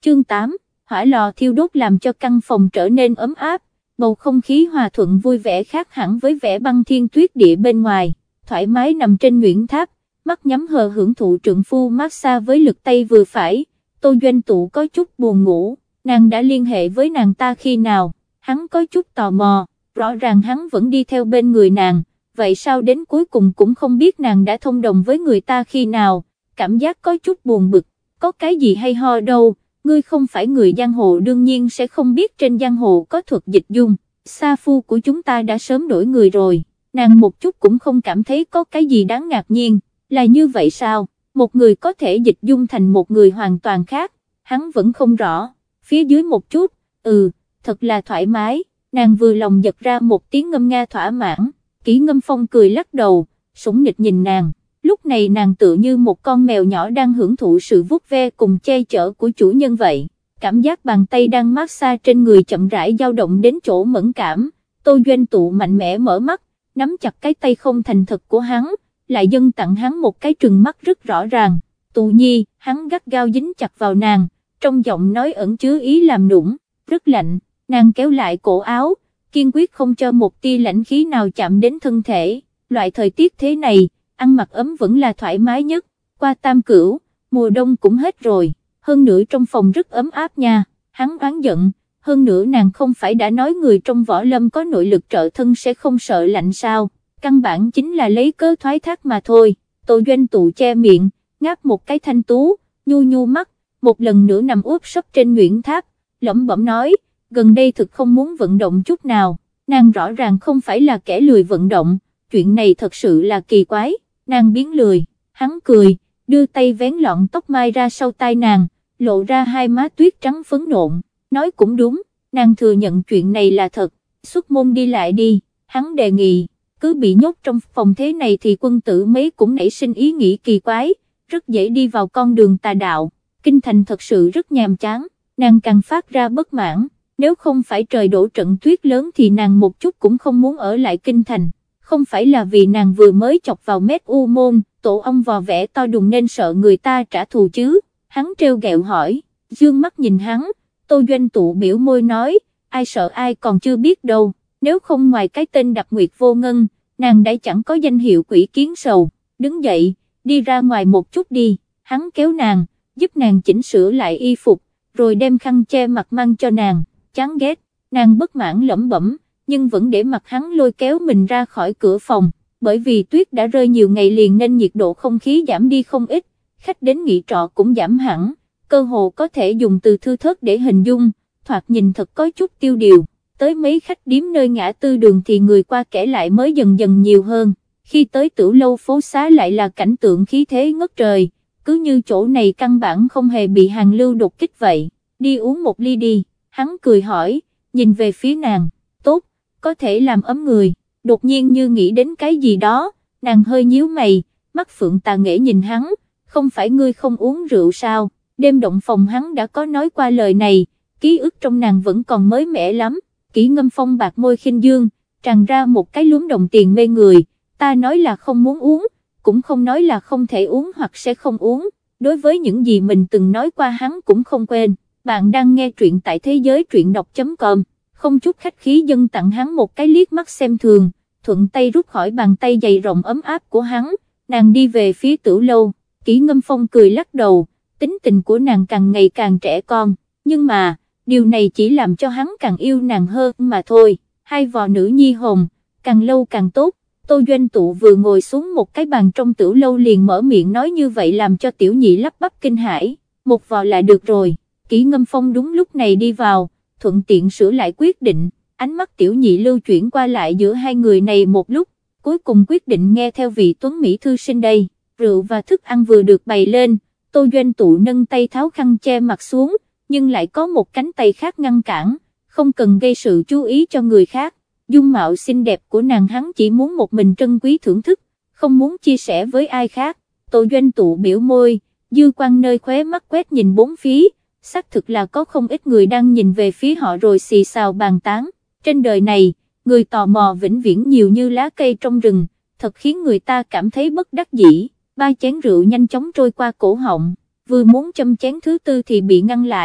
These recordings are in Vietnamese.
Chương 8, hỏa lò thiêu đốt làm cho căn phòng trở nên ấm áp, bầu không khí hòa thuận vui vẻ khác hẳn với vẻ băng thiên tuyết địa bên ngoài, thoải mái nằm trên nhuyễn tháp, mắt nhắm hờ hưởng thụ trượng phu massage với lực tay vừa phải. Tô Doanh Tụ có chút buồn ngủ, nàng đã liên hệ với nàng ta khi nào, hắn có chút tò mò, rõ ràng hắn vẫn đi theo bên người nàng, vậy sao đến cuối cùng cũng không biết nàng đã thông đồng với người ta khi nào, cảm giác có chút buồn bực, có cái gì hay ho đâu, ngươi không phải người giang hồ đương nhiên sẽ không biết trên giang hồ có thuật dịch dung, sa phu của chúng ta đã sớm đổi người rồi, nàng một chút cũng không cảm thấy có cái gì đáng ngạc nhiên, là như vậy sao, một người có thể dịch dung thành một người hoàn toàn khác, hắn vẫn không rõ, phía dưới một chút, thật là thoải mái, nàng vừa lòng giật ra một tiếng ngâm nga thỏa mãn, Kỷ Ngâm Phong cười lắc đầu, sủng nịch nhìn nàng, lúc này nàng tựa như một con mèo nhỏ đang hưởng thụ sự vuốt ve cùng che chở của chủ nhân vậy, cảm giác bàn tay đang massage trên người chậm rãi dao động đến chỗ mẫn cảm, Tô Doanh Tụ mạnh mẽ mở mắt, nắm chặt cái tay không thành thật của hắn, lại dâng tặng hắn một cái trừng mắt rất rõ ràng, Tụ Nhi, hắn gắt gao dính chặt vào nàng, trong giọng nói ẩn chứa ý làm nũng, rất lạnh, nàng kéo lại cổ áo, kiên quyết không cho một tia lãnh khí nào chạm đến thân thể, loại thời tiết thế này, ăn mặc ấm vẫn là thoải mái nhất, qua tam cửu, mùa đông cũng hết rồi, hơn nữa trong phòng rất ấm áp nha, hắn oán giận, hơn nữa nàng không phải đã nói người trong võ lâm có nội lực trợ thân sẽ không sợ lạnh sao, căn bản chính là lấy cớ thoái thác mà thôi, Tô Doanh Tụ che miệng, ngáp một cái thanh tú, nhu nhu mắt, một lần nữa nằm úp sấp trên nhuyễn tháp, lẩm bẩm nói, gần đây thực không muốn vận động chút nào, nàng rõ ràng không phải là kẻ lười vận động, chuyện này thật sự là kỳ quái, nàng biến lười, hắn cười, đưa tay vén lọn tóc mai ra sau tai nàng, lộ ra hai má tuyết trắng phấn nộn, nói cũng đúng, nàng thừa nhận chuyện này là thật, xuất môn đi lại đi, hắn đề nghị, cứ bị nhốt trong phòng thế này thì quân tử mấy cũng nảy sinh ý nghĩ kỳ quái, rất dễ đi vào con đường tà đạo, kinh thành thật sự rất nhàm chán, nàng càng phát ra bất mãn, nếu không phải trời đổ trận tuyết lớn thì nàng một chút cũng không muốn ở lại kinh thành, không phải là vì nàng vừa mới chọc vào mét u môn, tổ ong vò vẽ to đùng nên sợ người ta trả thù chứ, hắn trêu ghẹo hỏi, dương mắt nhìn hắn, Tô Doanh Tụ biểu môi nói, ai sợ ai còn chưa biết đâu, nếu không ngoài cái tên Đập Nguyệt Vô Ngân, nàng đã chẳng có danh hiệu quỷ kiến sầu, đứng dậy, đi ra ngoài một chút đi, hắn kéo nàng, giúp nàng chỉnh sửa lại y phục, rồi đem khăn che mặt mang cho nàng, chán ghét, nàng bất mãn lẩm bẩm, nhưng vẫn để mặc hắn lôi kéo mình ra khỏi cửa phòng, bởi vì tuyết đã rơi nhiều ngày liền nên nhiệt độ không khí giảm đi không ít, khách đến nghỉ trọ cũng giảm hẳn, cơ hồ có thể dùng từ thưa thớt để hình dung, thoạt nhìn thật có chút tiêu điều, tới mấy khách điếm nơi ngã tư đường thì người qua kẻ lại mới dần dần nhiều hơn, khi tới Tửu Lâu phố xá lại là cảnh tượng khí thế ngất trời, cứ như chỗ này căn bản không hề bị hàng lưu đột kích vậy, đi uống một ly đi, hắn cười hỏi, nhìn về phía nàng, tốt, có thể làm ấm người, đột nhiên như nghĩ đến cái gì đó, nàng hơi nhíu mày, mắt phượng tà nghệ nhìn hắn, không phải ngươi không uống rượu sao, đêm động phòng hắn đã có nói qua lời này, ký ức trong nàng vẫn còn mới mẻ lắm, Kỷ Ngâm Phong bạc môi khinh dương, tràn ra một cái lúm đồng tiền mê người, ta nói là không muốn uống, cũng không nói là không thể uống hoặc sẽ không uống, đối với những gì mình từng nói qua hắn cũng không quên, bạn đang nghe truyện tại thế giới truyện đọc.com, không chút khách khí dâng tặng hắn một cái liếc mắt xem thường, thuận tay rút khỏi bàn tay dày rộng ấm áp của hắn, nàng đi về phía Tửu Lâu, Kỷ Ngâm Phong cười lắc đầu, tính tình của nàng càng ngày càng trẻ con, nhưng mà, điều này chỉ làm cho hắn càng yêu nàng hơn mà thôi, hai vò nữ nhi hồng, càng lâu càng tốt. Tô Doanh Tụ vừa ngồi xuống một cái bàn trong Tửu Lâu liền mở miệng nói như vậy làm cho tiểu nhị lắp bắp kinh hãi, một vò là được rồi, Kỷ Ngâm Phong đúng lúc này đi vào, thuận tiện sửa lại quyết định, ánh mắt tiểu nhị lưu chuyển qua lại giữa hai người này một lúc, cuối cùng quyết định nghe theo vị tuấn Mỹ thư sinh đây, rượu và thức ăn vừa được bày lên, Tô Doanh Tụ nâng tay tháo khăn che mặt xuống, nhưng lại có một cánh tay khác ngăn cản, không cần gây sự chú ý cho người khác. Dung mạo xinh đẹp của nàng hắn chỉ muốn một mình trân quý thưởng thức, không muốn chia sẻ với ai khác, Tô Doanh Tụ biểu môi, dư quang nơi khóe mắt quét nhìn bốn phía, xác thực là có không ít người đang nhìn về phía họ rồi xì xào bàn tán, trên đời này, người tò mò vĩnh viễn nhiều như lá cây trong rừng, thật khiến người ta cảm thấy bất đắc dĩ, ba chén rượu nhanh chóng trôi qua cổ họng, vừa muốn châm chén thứ tư thì bị ngăn lại,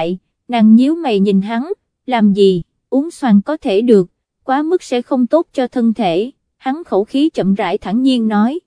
Nàng nhíu mày nhìn hắn, làm gì, uống xoàn có thể được, quá mức sẽ không tốt cho thân thể. Hắn khẩu khí chậm rãi thản nhiên nói,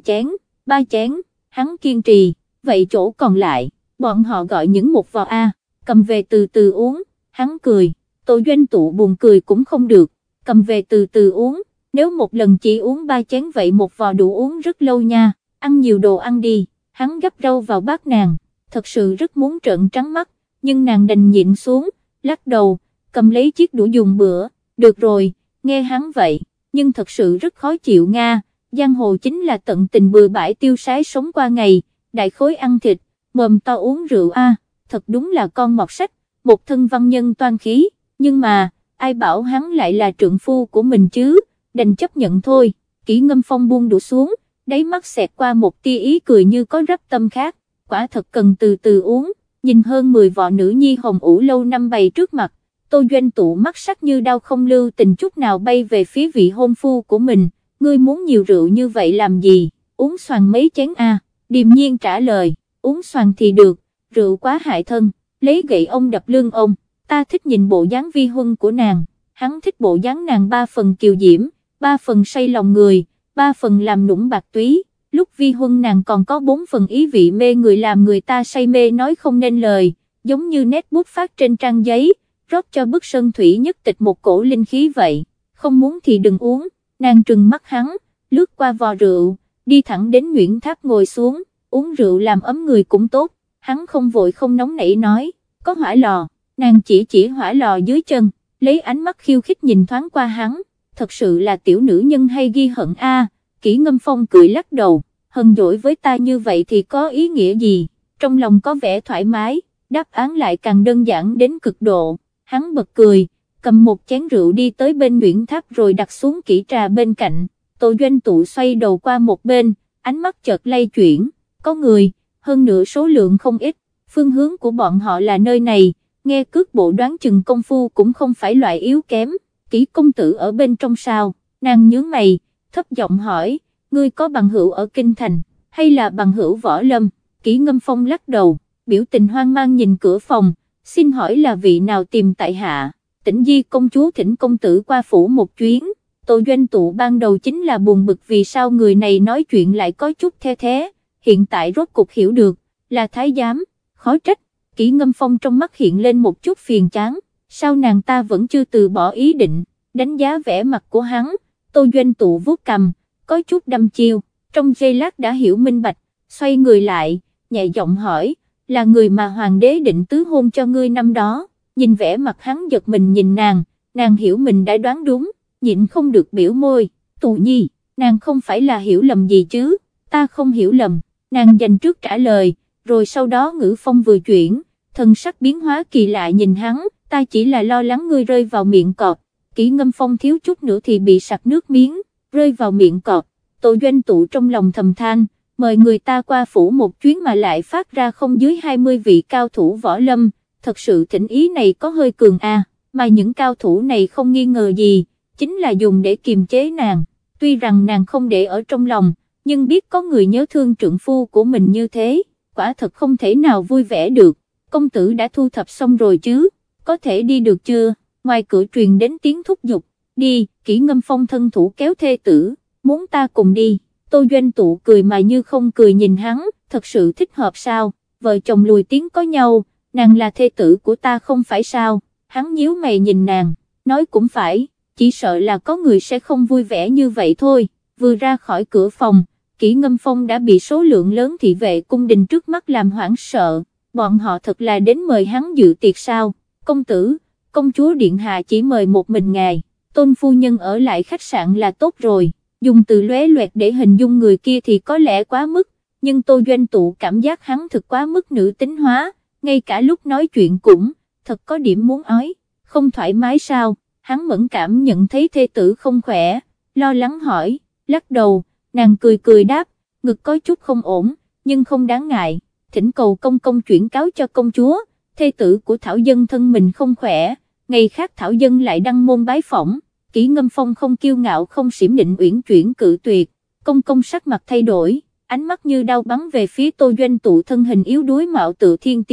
3 chén, hắn kiên trì, vậy chỗ còn lại, bọn họ gọi những một vò a, cầm về từ từ uống. Hắn cười, Tô Doanh Tụ buồn cười cũng không được, cầm về từ từ uống, nếu một lần chỉ uống 3 chén vậy một vò đủ uống rất lâu nha, ăn nhiều đồ ăn đi. Hắn gắp rau vào bát nàng, thật sự rất muốn trợn trắng mắt, nhưng nàng đành nhịn xuống, lắc đầu, cầm lấy chiếc đũa dùng bữa. Được rồi, nghe hắn vậy, nhưng thật sự rất khó chịu nga, giang hồ chính là tận tình bừa bãi tiêu sái sống qua ngày, đại khối ăn thịt, mồm to uống rượu a, thật đúng là con mọt sách, một thân văn nhân toan khí, nhưng mà, ai bảo hắn lại là trượng phu của mình chứ, đành chấp nhận thôi. Kỷ Ngâm Phong buông đũa xuống, đáy mắt xẹt qua một tia ý cười như có rắp tâm khác, quả thật cần từ từ uống. Nhìn hơn 10 vò nữ nhi hồng ủ lâu năm bày trước mặt, Tô Doanh Tụ mắt sắc như đau không lưu tình chút nào bay về phía vị hôn phu của mình. Ngươi muốn nhiều rượu như vậy làm gì, uống xoàn mấy chén a? Điềm nhiên trả lời, uống xoàn thì được, rượu quá hại thân. Lấy gậy ông đập lưng ông, ta thích nhìn bộ dáng vi huân của nàng. Hắn thích bộ dáng nàng 3 phần kiều diễm, 3 phần say lòng người, 3 phần làm nũng bạc túy. Lúc vi huân nàng còn có 4 phần ý vị mê người làm người ta say mê nói không nên lời, giống như nét bút phát trên trang giấy, rót cho bức sơn thủy nhất tịch một cổ linh khí vậy. Không muốn thì đừng uống. Nàng trừng mắt hắn, lướt qua vò rượu, đi thẳng đến Nguyễn Tháp ngồi xuống, uống rượu làm ấm người cũng tốt. Hắn không vội không nóng nảy nói, có hỏa lò. Nàng chỉ hỏa lò dưới chân, lấy ánh mắt khiêu khích nhìn thoáng qua hắn, thật sự là tiểu nữ nhân hay ghi hận a. Kỷ Ngâm Phong cười lắc đầu, hờn dỗi với ta như vậy thì có ý nghĩa gì, trong lòng có vẻ thoải mái, đáp án lại càng đơn giản đến cực độ. Hắn bật cười, cầm một chén rượu đi tới bên Nguyễn Tháp rồi đặt xuống kỹ trà bên cạnh. Tô Doanh Tụ xoay đầu qua một bên, ánh mắt chợt lay chuyển, có người, hơn nữa số lượng không ít, phương hướng của bọn họ là nơi này, nghe cước bộ đoán chừng công phu cũng không phải loại yếu kém. Kỷ công tử ở bên trong sao? Nàng nhướng mày, thấp giọng hỏi, ngươi có bằng hữu ở Kinh Thành, hay là bằng hữu Võ Lâm? Kỷ Ngâm Phong lắc đầu, biểu tình hoang mang nhìn cửa phòng, xin hỏi là vị nào tìm tại hạ? Tĩnh Di công chúa thỉnh công tử qua phủ một chuyến. Tô Doanh Tụ ban đầu chính là buồn bực vì sao người này nói chuyện lại có chút the thế, hiện tại rốt cục hiểu được, là thái giám, khó trách. Kỷ Ngâm Phong trong mắt hiện lên một chút phiền chán, sao nàng ta vẫn chưa từ bỏ ý định. Đánh giá vẻ mặt của hắn, Tô Doanh Tụ vuốt cằm, có chút đăm chiêu, trong giây lát đã hiểu minh bạch, xoay người lại, nhẹ giọng hỏi, là người mà hoàng đế định tứ hôn cho ngươi năm đó? Nhìn vẻ mặt hắn giật mình nhìn nàng hiểu mình đã đoán đúng, nhịn không được biểu môi, Tụ nhi, nàng không phải là hiểu lầm gì chứ? Ta không hiểu lầm. Nàng dành trước trả lời, rồi sau đó ngữ phong vừa chuyển, thần sắc biến hóa kỳ lạ nhìn hắn, ta chỉ là lo lắng ngươi rơi vào miệng cọp. Kỷ Ngâm Phong thiếu chút nữa thì bị sặc nước miếng, rơi vào miệng cọp. Tô Doanh Tụ trong lòng thầm than, mời người ta qua phủ một chuyến mà lại phát ra không dưới 20 vị cao thủ võ lâm, thật sự thỉnh ý này có hơi cường a. Mà những cao thủ này không nghi ngờ gì, chính là dùng để kiềm chế nàng. Tuy rằng nàng không để ở trong lòng, nhưng biết có người nhớ thương trượng phu của mình như thế, quả thật không thể nào vui vẻ được. Công tử đã thu thập xong rồi chứ, có thể đi được chưa? Ngoài cửa truyền đến tiếng thúc giục, đi. Kỷ Ngâm Phong thân thủ kéo thê tử, muốn ta cùng đi? Tô Doanh Tụ cười mà như không cười nhìn hắn, thật sự thích hợp sao? Vợ chồng lùi tiếng có nhau, nàng là thê tử của ta không phải sao? Hắn nhíu mày nhìn nàng, nói cũng phải, chỉ sợ là có người sẽ không vui vẻ như vậy thôi. Vừa ra khỏi cửa phòng, Kỷ Ngâm Phong đã bị số lượng lớn thị vệ cung đình trước mắt làm hoảng sợ, bọn họ thật là đến mời hắn dự tiệc sao? Công tử, công chúa điện hạ chỉ mời một mình ngài, Tôn phu nhân ở lại khách sạn là tốt rồi. Dùng từ lóe loẹt để hình dung người kia thì có lẽ quá mức, nhưng Tô Doanh Tụ cảm giác hắn thực quá mức nữ tính hóa, ngay cả lúc nói chuyện cũng, thật có điểm muốn ói, không thoải mái sao? Hắn mẫn cảm nhận thấy thê tử không khỏe, lo lắng hỏi, lắc đầu, nàng cười cười đáp, ngực có chút không ổn, nhưng không đáng ngại, thỉnh cầu công công chuyển cáo cho công chúa, thê tử của Thảo Dân thân mình không khỏe, ngày khác Thảo Dân lại đăng môn bái phỏng. Kỷ Ngâm Phong không kiêu ngạo không xiểm định uyển chuyển cự tuyệt, công công sắc mặt thay đổi, ánh mắt như đau bắn về phía Tô Doanh Tụ thân hình yếu đuối mạo tự thiên tiên,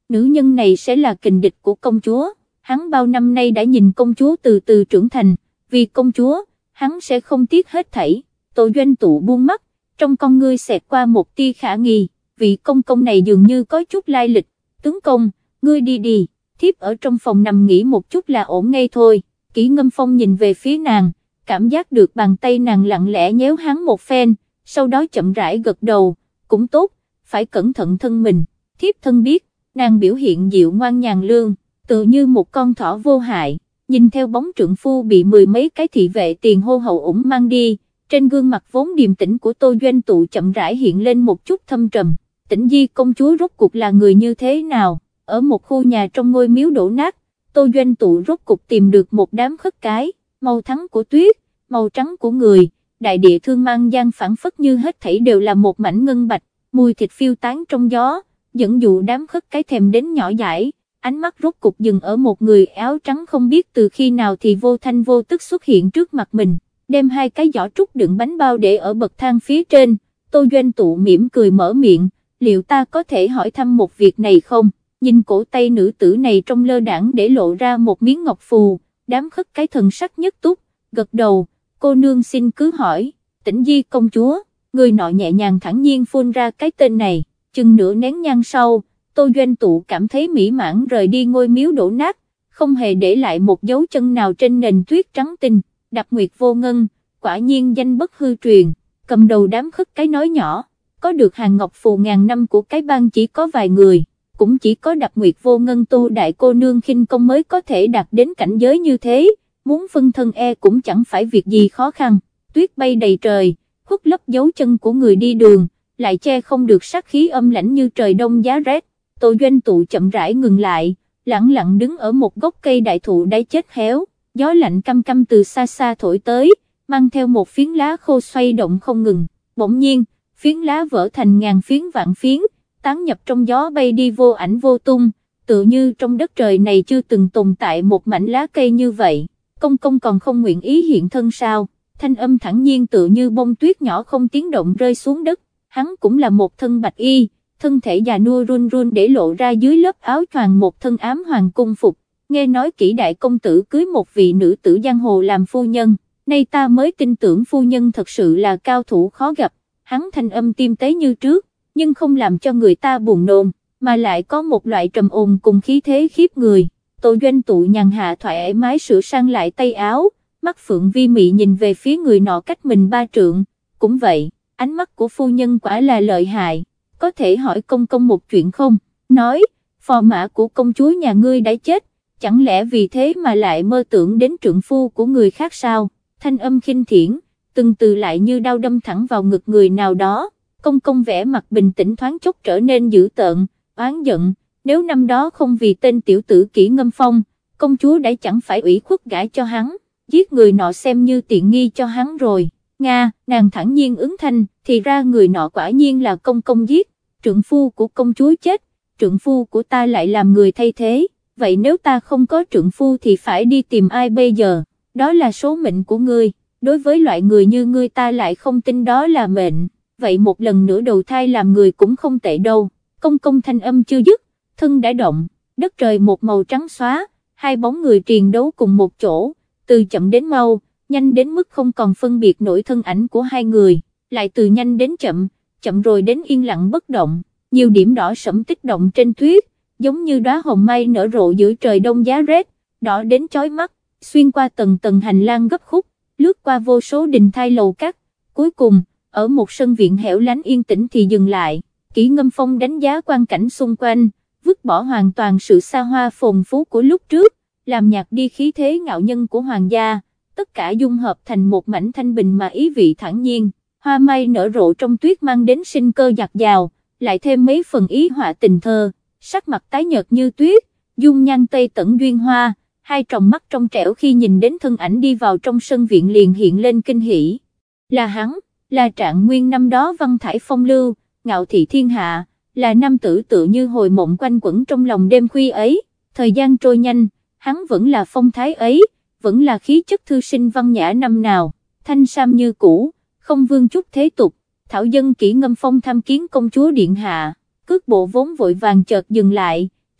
nữ nhân này sẽ là kình địch của công chúa, hắn bao năm nay đã nhìn công chúa từ từ trưởng thành, vì công chúa, hắn sẽ không tiếc hết thảy. Tô Doanh Tụ buông mắt, trong con ngươi xẹt qua một tia khả nghi, vị công công này dường như có chút lai lịch, tướng công, ngươi đi đi, thiếp ở trong phòng nằm nghỉ một chút là ổn ngay thôi. Kỷ Ngâm Phong nhìn về phía nàng, cảm giác được bàn tay nàng lặng lẽ nhéo hắn một phen, sau đó chậm rãi gật đầu, cũng tốt, phải cẩn thận thân mình, thiếp thân biết. Nàng biểu hiện dịu ngoan nhàn lương, tự như một con thỏ vô hại, nhìn theo bóng trượng phu bị mười mấy cái thị vệ tiền hô hậu ủng mang đi, trên gương mặt vốn điềm tĩnh của Tô Doanh Tụ chậm rãi hiện lên một chút thâm trầm. Tĩnh Di công chúa rốt cuộc là người như thế nào? Ở một khu nhà trong ngôi miếu đổ nát, Tô Doanh Tụ rốt cuộc tìm được một đám khất cái, màu trắng của tuyết, màu trắng của người, đại địa thương mang gian phảng phất như hết thảy đều là một mảnh ngân bạch, mùi thịt phiêu tán trong gió, dẫn dụ đám khất cái thèm đến nhỏ dãi. Ánh mắt rốt cục dừng ở một người áo trắng không biết từ khi nào thì vô thanh vô tức xuất hiện trước mặt mình, đem hai cái giỏ trúc đựng bánh bao để ở bậc thang phía trên. Tô Doanh Tụ mỉm cười mở miệng, liệu ta có thể hỏi thăm một việc này không? Nhìn cổ tay nữ tử này trong lơ đãng để lộ ra một miếng ngọc phù, đám khất cái thần sắc nhất túc, gật đầu, cô nương xin cứ hỏi. Tĩnh Di công chúa, người nọ nhẹ nhàng thản nhiên phun ra cái tên này, chừng nửa nén nhang sau, Tô Doanh Tụ cảm thấy mỹ mãn rời đi ngôi miếu đổ nát, không hề để lại một dấu chân nào trên nền tuyết trắng tinh. Đạp Nguyệt Vô Ngân, quả nhiên danh bất hư truyền, cầm đầu đám khất cái nói nhỏ, có được hàng ngọc phù ngàn năm của cái bang chỉ có vài người, cũng chỉ có Đạp Nguyệt Vô Ngân Tô đại cô nương khinh công mới có thể đạt đến cảnh giới như thế, muốn phân thân cũng chẳng phải việc gì khó khăn. Tuyết bay đầy trời, khuất lấp dấu chân của người đi đường, lại che không được sát khí âm lãnh như trời đông giá rét. Tô Doanh Tụ chậm rãi ngừng lại, lặng lặng đứng ở một gốc cây đại thụ đáy chết héo, gió lạnh căm căm từ xa xa thổi tới, mang theo một phiến lá khô xoay động không ngừng. Bỗng nhiên, phiến lá vỡ thành ngàn phiến vạn phiến, tán nhập trong gió bay đi vô ảnh vô tung, tự như trong đất trời này chưa từng tồn tại một mảnh lá cây như vậy. Công công còn không nguyện ý hiện thân sao? Thanh âm thản nhiên tự như bông tuyết nhỏ không tiếng động rơi xuống đất. Hắn cũng là một thân bạch y, thân thể già nua run run để lộ ra dưới lớp áo choàng một thân ám hoàng cung phục. Nghe nói Kỷ đại công tử cưới một vị nữ tử giang hồ làm phu nhân, nay ta mới tin tưởng phu nhân thật sự là cao thủ khó gặp. Hắn thanh âm tiêm tế như trước, nhưng không làm cho người ta buồn nôn, mà lại có một loại trầm ổn cùng khí thế khiếp người. Tô Doanh Tụ nhàn hạ thoải mái sửa sang lại tay áo, mắt phượng vi mị nhìn về phía người nọ cách mình 3 trượng. Cũng vậy, ánh mắt của phu nhân quả là lợi hại, có thể hỏi công công một chuyện không? Nói, phò mã của công chúa nhà ngươi đã chết, chẳng lẽ vì thế mà lại mơ tưởng đến trượng phu của người khác sao? Thanh âm khinh thiển, từng từ lại như đao đâm thẳng vào ngực người nào đó. Công công vẻ mặt bình tĩnh thoáng chốc trở nên dữ tợn, oán giận, nếu năm đó không vì tên tiểu tử Kỷ Ngâm Phong, công chúa đã chẳng phải ủy khuất gả cho hắn, giết người nọ xem như tiện nghi cho hắn rồi. Nga, nàng thản nhiên ứng thanh, thì ra người nọ quả nhiên là công công giết, trượng phu của công chúa chết, trượng phu của ta lại làm người thay thế, vậy nếu ta không có trượng phu thì phải đi tìm ai bây giờ? Đó là số mệnh của ngươi, đối với loại người như ngươi ta lại không tin đó là mệnh, vậy một lần nữa đầu thai làm người cũng không tệ đâu. Công công thanh âm chưa dứt, thân đã động, đất trời một màu trắng xóa, hai bóng người triền đấu cùng một chỗ, từ chậm đến mau, nhanh đến mức không còn phân biệt nổi thân ảnh của hai người, lại từ nhanh đến chậm, chậm rồi đến yên lặng bất động, nhiều điểm đỏ sẫm tích động trên tuyết, giống như đóa hồng mai nở rộ giữa trời đông giá rét, đỏ đến chói mắt, xuyên qua tầng tầng hành lang gấp khúc, lướt qua vô số đình thai lầu cát, cuối cùng, ở một sân viện hẻo lánh yên tĩnh thì dừng lại. Kỷ Ngâm Phong đánh giá quang cảnh xung quanh, vứt bỏ hoàn toàn sự xa hoa phồn phú của lúc trước, làm nhạt đi khí thế ngạo nhân của hoàng gia, tất cả dung hợp thành một mảnh thanh bình mà ý vị thản nhiên. Hoa mai nở rộ trong tuyết mang đến sinh cơ dạt dào, lại thêm mấy phần ý họa tình thơ, sắc mặt tái nhợt như tuyết, dung nhan tây tẩn duyên hoa, hai tròng mắt trong trẻo khi nhìn đến thân ảnh đi vào trong sân viện liền hiện lên kinh hỉ. Là hắn, là Trạng Nguyên năm đó văn thải phong lưu, ngạo thị thiên hạ, là nam tử tự như hồi mộng quanh quẩn trong lòng đêm khuya ấy. Thời gian trôi nhanh, hắn vẫn là phong thái ấy, vẫn là khí chất thư sinh văn nhã năm nào, thanh sam như cũ, không vương chút thế tục. Thảo dân Kỷ Ngâm Phong tham kiến công chúa điện hạ, cước bộ vốn vội vàng chợt dừng lại,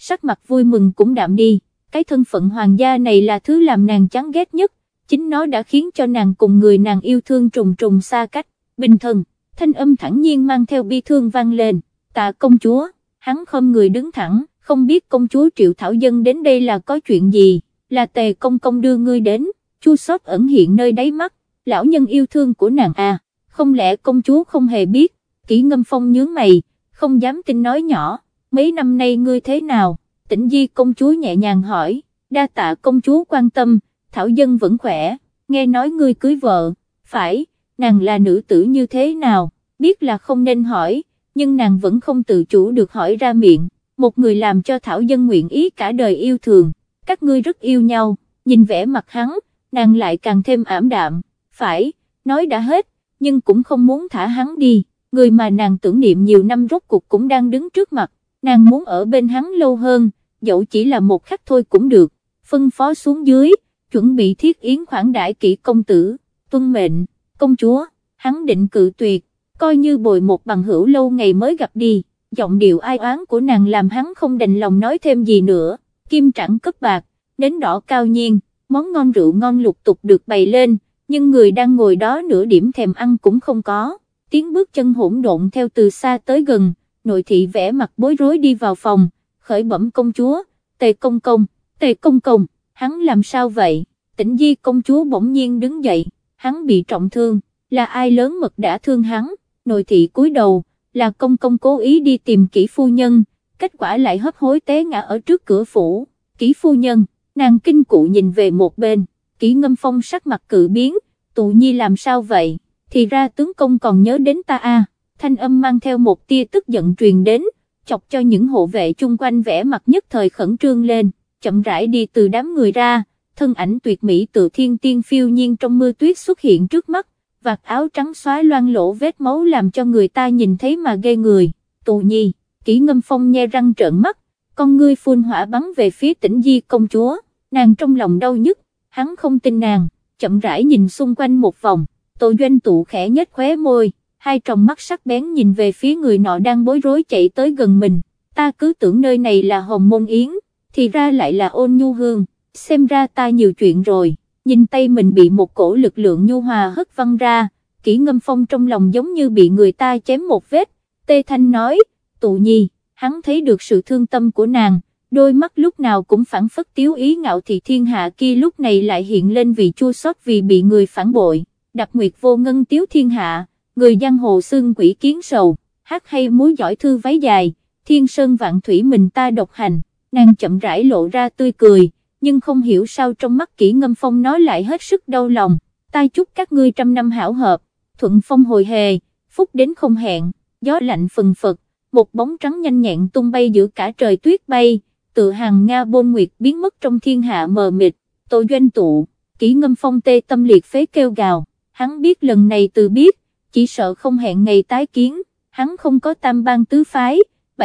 sắc mặt vui mừng cũng đạm đi, cái thân phận hoàng gia này là thứ làm nàng chán ghét nhất, chính nó đã khiến cho nàng cùng người nàng yêu thương trùng trùng xa cách. Bình thân, thanh âm thản nhiên mang theo bi thương vang lên, Tạ công chúa. Hắn khom người đứng thẳng, không biết công chúa Triệu Thảo Dân đến đây là có chuyện gì, là Tề công công đưa ngươi đến, chua xót ẩn hiện nơi đáy mắt, lão nhân yêu thương của nàng à, không lẽ công chúa không hề biết? Kỷ Ngâm Phong nhướng mày, không dám tin nói nhỏ, mấy năm nay ngươi thế nào? Tĩnh Di công chúa nhẹ nhàng hỏi, đa tạ công chúa quan tâm, Thảo Dân vẫn khỏe, nghe nói ngươi cưới vợ, phải, nàng là nữ tử như thế nào, biết là không nên hỏi, nhưng nàng vẫn không tự chủ được hỏi ra miệng, một người làm cho Thảo Dân nguyện ý cả đời yêu thương, các ngươi rất yêu nhau, nhìn vẻ mặt hắn, nàng lại càng thêm ảm đạm, phải, nói đã hết, nhưng cũng không muốn thả hắn đi, người mà nàng tưởng niệm nhiều năm rốt cuộc cũng đang đứng trước mặt, nàng muốn ở bên hắn lâu hơn, dẫu chỉ là một khắc thôi cũng được, phân phó xuống dưới, chuẩn bị thiết yến khoản đãi Kỷ công tử, tuân mệnh, công chúa, hắn định cự tuyệt, coi như bồi một bằng hữu lâu ngày mới gặp đi, giọng điệu ai oán của nàng làm hắn không đành lòng nói thêm gì nữa, kim trẳng cấp bạc, nến đỏ cao nhiên, món ngon rượu ngon lục tục được bày lên, nhưng người đang ngồi đó nửa điểm thèm ăn cũng không có, tiếng bước chân hỗn độn theo từ xa tới gần, nội thị vẻ mặt bối rối đi vào phòng, khởi bẩm công chúa, Tề công công, Tề công công, hắn làm sao vậy? Tĩnh Di công chúa bỗng nhiên đứng dậy, hắn bị trọng thương, là ai lớn mật đã thương hắn? Nội thị cúi đầu, là công công cố ý đi tìm Kỷ phu nhân, kết quả lại hấp hối té ngã ở trước cửa phủ. Kỷ phu nhân, nàng kinh cụ nhìn về một bên, Kỷ Ngâm Phong sắc mặt cự biến, Tụ Nhi làm sao vậy? Thì ra tướng công còn nhớ đến ta à? Thanh âm mang theo một tia tức giận truyền đến, chọc cho những hộ vệ chung quanh vẻ mặt nhất thời khẩn trương lên, chậm rãi đi từ đám người ra, thân ảnh tuyệt mỹ tự thiên tiên phiêu nhiên trong mưa tuyết xuất hiện trước mắt, vạt áo trắng xóa loang lỗ vết máu làm cho người ta nhìn thấy mà ghê người. Tụ Nhi, Kỷ Ngâm Phong nhe răng trợn mắt, con ngươi phun hỏa bắn về phía Tĩnh Di công chúa, nàng trong lòng đau nhức, hắn không tin nàng, chậm rãi nhìn xung quanh một vòng, Tô Doanh Tụ khẽ nhếch khóe môi, hai tròng mắt sắc bén nhìn về phía người nọ đang bối rối chạy tới gần mình, ta cứ tưởng nơi này là Hồng Môn Yến, thì ra lại là Ôn Nhu Hương, xem ra ta nhiều chuyện rồi. Nhìn tay mình bị một cổ lực lượng nhu hòa hất văng ra, Kỷ Ngâm Phong trong lòng giống như bị người ta chém một vết, tê thanh nói, Tụ Nhi, hắn thấy được sự thương tâm của nàng, đôi mắt lúc nào cũng phảng phất tiếu ý ngạo thị thiên hạ kia lúc này lại hiện lên vì chua xót vì bị người phản bội, Đạp Nguyệt vô ngân tiếu thiên hạ, người giang hồ xương quỷ kiến sầu, hát hay múa giỏi thư váy dài, thiên sơn vạn thủy mình ta độc hành, nàng chậm rãi lộ ra tươi cười. Nhưng không hiểu sao trong mắt Kỷ Ngâm Phong nói lại hết sức đau lòng, ta chúc các ngươi trăm năm hảo hợp, thuận phong hồi hề, phúc đến không hẹn, gió lạnh phừng phật, một bóng trắng nhanh nhẹn tung bay giữa cả trời tuyết bay, tự hàng Nga bôn nguyệt biến mất trong thiên hạ mờ mịt. Tô Doanh Tụ, Kỷ Ngâm Phong tê tâm liệt phế kêu gào, hắn biết lần này từ biết, chỉ sợ không hẹn ngày tái kiến, hắn không có tam bang tứ phái,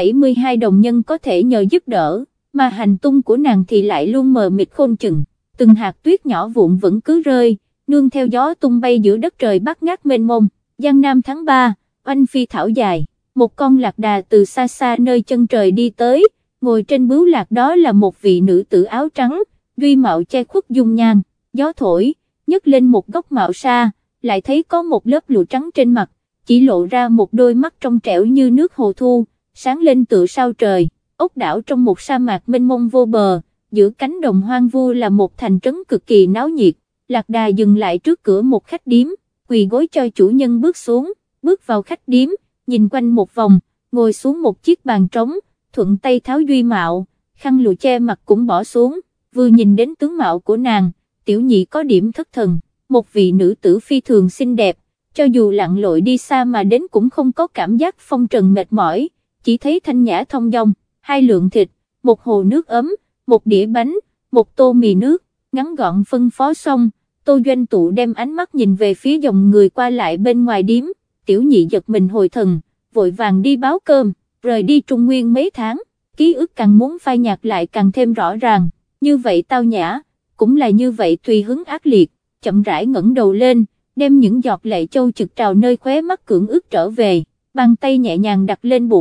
72 đồng nhân có thể nhờ giúp đỡ, mà hành tung của nàng thì lại luôn mờ mịt khôn chừng, từng hạt tuyết nhỏ vụn vẫn cứ rơi, nương theo gió tung bay giữa đất trời bát ngát mênh mông. Giang Nam tháng 3, oanh phi thảo dài, một con lạc đà từ xa xa nơi chân trời đi tới, ngồi trên bướu lạc đó là một vị nữ tử áo trắng, duy mạo che khuất dung nhan, gió thổi, nhấc lên một góc mạo sa, lại thấy có một lớp lụa trắng trên mặt, chỉ lộ ra một đôi mắt trong trẻo như nước hồ thu, sáng lên tựa sao trời. Ốc đảo trong một sa mạc mênh mông vô bờ, giữa cánh đồng hoang vu là một thành trấn cực kỳ náo nhiệt, lạc đà dừng lại trước cửa một khách điếm, quỳ gối cho chủ nhân bước xuống, bước vào khách điếm, nhìn quanh một vòng, ngồi xuống một chiếc bàn trống, thuận tay tháo duy mạo, khăn lụa che mặt cũng bỏ xuống, vừa nhìn đến tướng mạo của nàng, tiểu nhị có điểm thất thần, một vị nữ tử phi thường xinh đẹp, cho dù lặn lội đi xa mà đến cũng không có cảm giác phong trần mệt mỏi, chỉ thấy thanh nhã thông dong. 2 lượng thịt, một hồ nước ấm, một đĩa bánh, một tô mì nước, ngắn gọn phân phó xong, Tô Doanh Tụ đem ánh mắt nhìn về phía dòng người qua lại bên ngoài điếm, tiểu nhị giật mình hồi thần, vội vàng đi báo cơm, rời đi Trung Nguyên mấy tháng, ký ức càng muốn phai nhạt lại càng thêm rõ ràng, như vậy tao nhã, cũng là như vậy tùy hứng ác liệt, chậm rãi ngẩng đầu lên, đem những giọt lệ châu trực trào nơi khóe mắt cưỡng ức trở về, bàn tay nhẹ nhàng đặt lên bụng,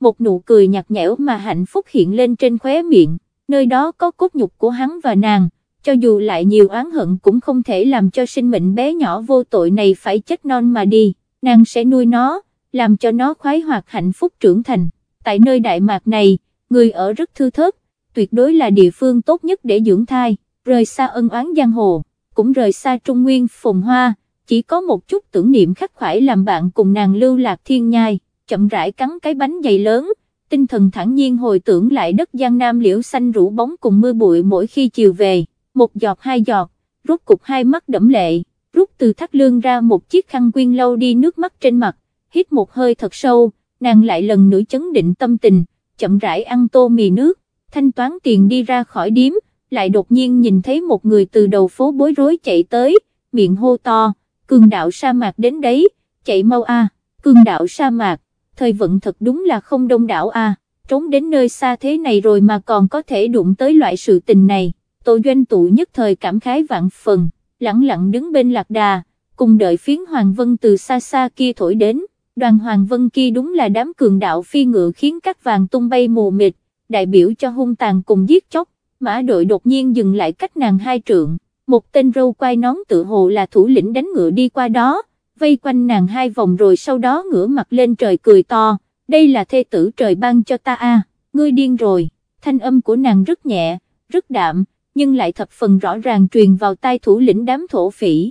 một nụ cười nhạt nhẽo mà hạnh phúc hiện lên trên khóe miệng, nơi đó có cốt nhục của hắn và nàng, cho dù lại nhiều oán hận cũng không thể làm cho sinh mệnh bé nhỏ vô tội này phải chết non mà đi, nàng sẽ nuôi nó, làm cho nó khoái hoạt hạnh phúc trưởng thành. Tại nơi Đại Mạc này, người ở rất thưa thớt, tuyệt đối là địa phương tốt nhất để dưỡng thai, rời xa ân oán giang hồ, cũng rời xa Trung Nguyên phồn hoa, chỉ có một chút tưởng niệm khắc khoải làm bạn cùng nàng lưu lạc thiên nhai, chậm rãi cắn cái bánh dày lớn, tinh thần thản nhiên hồi tưởng lại đất Giang Nam liễu xanh rủ bóng cùng mưa bụi mỗi khi chiều về, một giọt hai giọt, rốt cục hai mắt đẫm lệ, rút từ thắt lưng ra một chiếc khăn quyên lau đi nước mắt trên mặt, hít một hơi thật sâu, nàng lại lần nữa chấn định tâm tình, chậm rãi ăn tô mì nước, thanh toán tiền đi ra khỏi điếm, lại đột nhiên nhìn thấy một người từ đầu phố bối rối chạy tới, miệng hô to, cường đạo sa mạc đến đấy, chạy mau a, cường đạo sa mạc, thời vận thật đúng là không đông đảo a, trốn đến nơi xa thế này rồi mà còn có thể đụng tới loại sự tình này, Tô Doanh Tụ nhất thời cảm khái vạn phần, lẳng lặng đứng bên lạc đà, cùng đợi phiến Hoàng Vân từ xa xa kia thổi đến, đoàn Hoàng Vân kia đúng là đám cường đạo phi ngựa khiến cát vàng tung bay mù mịt, đại biểu cho hung tàn cùng giết chóc, mã đội đột nhiên dừng lại cách nàng 2 trượng, một tên râu quai nón tự hồ là thủ lĩnh đánh ngựa đi qua đó, vây quanh nàng 2 vòng rồi sau đó ngửa mặt lên trời cười to, đây là thê tử trời ban cho ta a, ngươi điên rồi, thanh âm của nàng rất nhẹ, rất đạm, nhưng lại thập phần rõ ràng truyền vào tai thủ lĩnh đám thổ phỉ,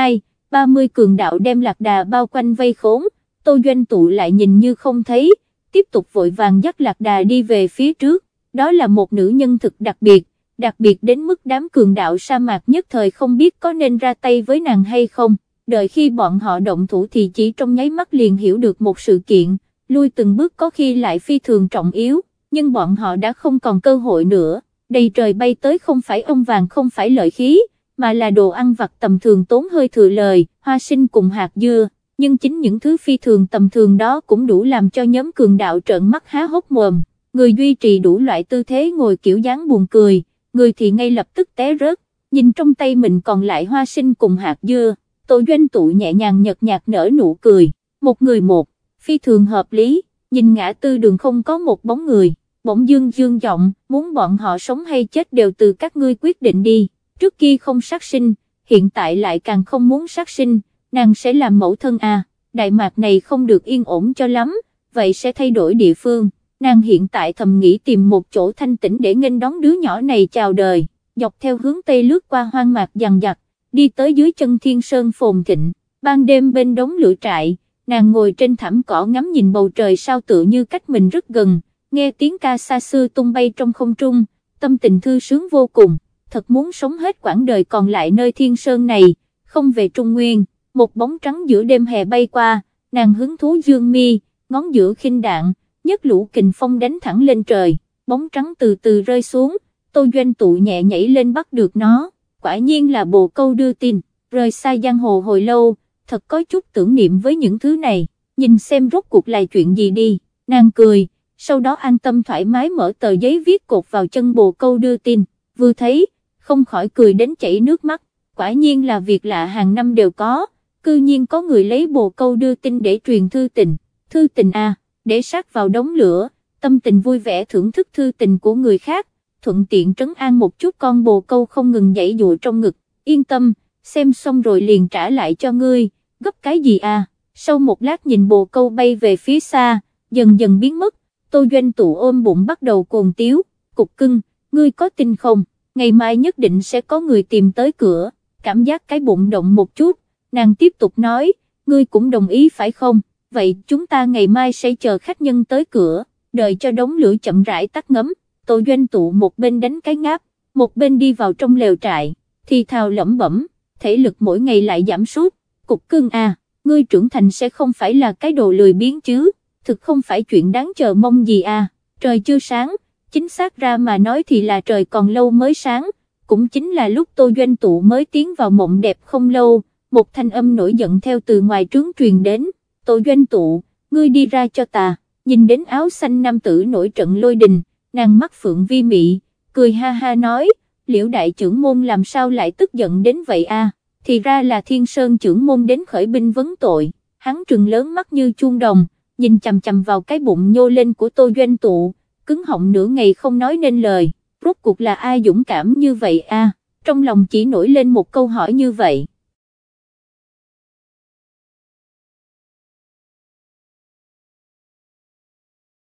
30 cường đạo đem lạc đà bao quanh vây khốn, Tô Doanh Tụ lại nhìn như không thấy, tiếp tục vội vàng dắt lạc đà đi về phía trước, đó là một nữ nhân thực đặc biệt đến mức đám cường đạo sa mạc nhất thời không biết có nên ra tay với nàng hay không, đợi khi bọn họ động thủ thì chỉ trong nháy mắt liền hiểu được một sự kiện, lui từng bước có khi lại phi thường trọng yếu, nhưng bọn họ đã không còn cơ hội nữa, đầy trời bay tới không phải ông vàng không phải lợi khí, mà là đồ ăn vặt tầm thường tốn hơi thừa lời, hoa sinh cùng hạt dưa. Nhưng chính những thứ phi thường tầm thường đó cũng đủ làm cho nhóm cường đạo trợn mắt há hốc mồm, người duy trì đủ loại tư thế ngồi kiểu dáng buồn cười, người thì ngay lập tức té rớt, nhìn trong tay mình còn lại hoa sinh cùng hạt dưa, Tô Doanh Tụ nhẹ nhàng nhợt nhạt nở nụ cười, một người một, phi thường hợp lý, nhìn ngã tư đường không có một bóng người, bỗng dương giọng, muốn bọn họ sống hay chết đều từ các ngươi quyết định đi, trước kia không sát sinh, hiện tại lại càng không muốn sát sinh, nàng sẽ làm mẫu thân à, Đại Mạc này không được yên ổn cho lắm, vậy sẽ thay đổi địa phương, nàng hiện tại thầm nghĩ tìm một chỗ thanh tĩnh để nghênh đón đứa nhỏ này chào đời, dọc theo hướng Tây lướt qua hoang mạc dằng dặc, đi tới dưới chân Thiên Sơn phồn thịnh, ban đêm bên đống lửa trại, nàng ngồi trên thảm cỏ ngắm nhìn bầu trời sao tựa như cách mình rất gần, nghe tiếng ca xa xưa tung bay trong không trung, tâm tình thư sướng vô cùng, thật muốn sống hết quãng đời còn lại nơi Thiên Sơn này, không về Trung Nguyên. Một bóng trắng giữa đêm hè bay qua, nàng hứng thú dương mi, ngón giữa khinh đạn, nhấc lũ kình phong đánh thẳng lên trời, bóng trắng từ từ rơi xuống, Tô Doanh Tụ nhẹ nhảy lên bắt được nó, quả nhiên là bồ câu đưa tin, rời xa giang hồ hồi lâu, thật có chút tưởng niệm với những thứ này, nhìn xem rốt cuộc là chuyện gì đi, nàng cười, sau đó an tâm thoải mái mở tờ giấy viết cột vào chân bồ câu đưa tin, vừa thấy, không khỏi cười đến chảy nước mắt, quả nhiên là việc lạ hàng năm đều có. Cư nhiên có người lấy bồ câu đưa tin để truyền thư tình à, để sát vào đống lửa, tâm tình vui vẻ thưởng thức thư tình của người khác, thuận tiện trấn an một chút con bồ câu không ngừng giãy giụa trong ngực, yên tâm, xem xong rồi liền trả lại cho ngươi, gấp cái gì à, sau một lát nhìn bồ câu bay về phía xa, dần dần biến mất, Tô Doanh Tụ ôm bụng bắt đầu cồn tiếu, cục cưng, ngươi có tin không, ngày mai nhất định sẽ có người tìm tới cửa, cảm giác cái bụng động một chút. Nàng tiếp tục nói, ngươi cũng đồng ý phải không, vậy chúng ta ngày mai sẽ chờ khách nhân tới cửa, đợi cho đống lửa chậm rãi tắt ngấm, Tô Doanh Tụ một bên đánh cái ngáp, một bên đi vào trong lều trại, thì thào lẩm bẩm, thể lực mỗi ngày lại giảm sút, cục cưng à, ngươi trưởng thành sẽ không phải là cái đồ lười biếng chứ, thực không phải chuyện đáng chờ mong gì à, trời chưa sáng, chính xác ra mà nói thì là trời còn lâu mới sáng, cũng chính là lúc Tô Doanh Tụ mới tiến vào mộng đẹp không lâu. Một thanh âm nổi giận theo từ ngoài trướng truyền đến, Tô Doanh Tụ, ngươi đi ra cho ta, nhìn đến áo xanh nam tử nổi trận lôi đình, nàng mắt phượng vi mị, cười ha ha nói, Liễu đại trưởng môn làm sao lại tức giận đến vậy a? Thì ra là Thiên Sơn trưởng môn đến khởi binh vấn tội, hắn trừng lớn mắt như chuông đồng, nhìn chằm chằm vào cái bụng nhô lên của Tô Doanh Tụ, cứng họng nửa ngày không nói nên lời, rốt cuộc là ai dũng cảm như vậy a? Trong lòng chỉ nổi lên một câu hỏi như vậy.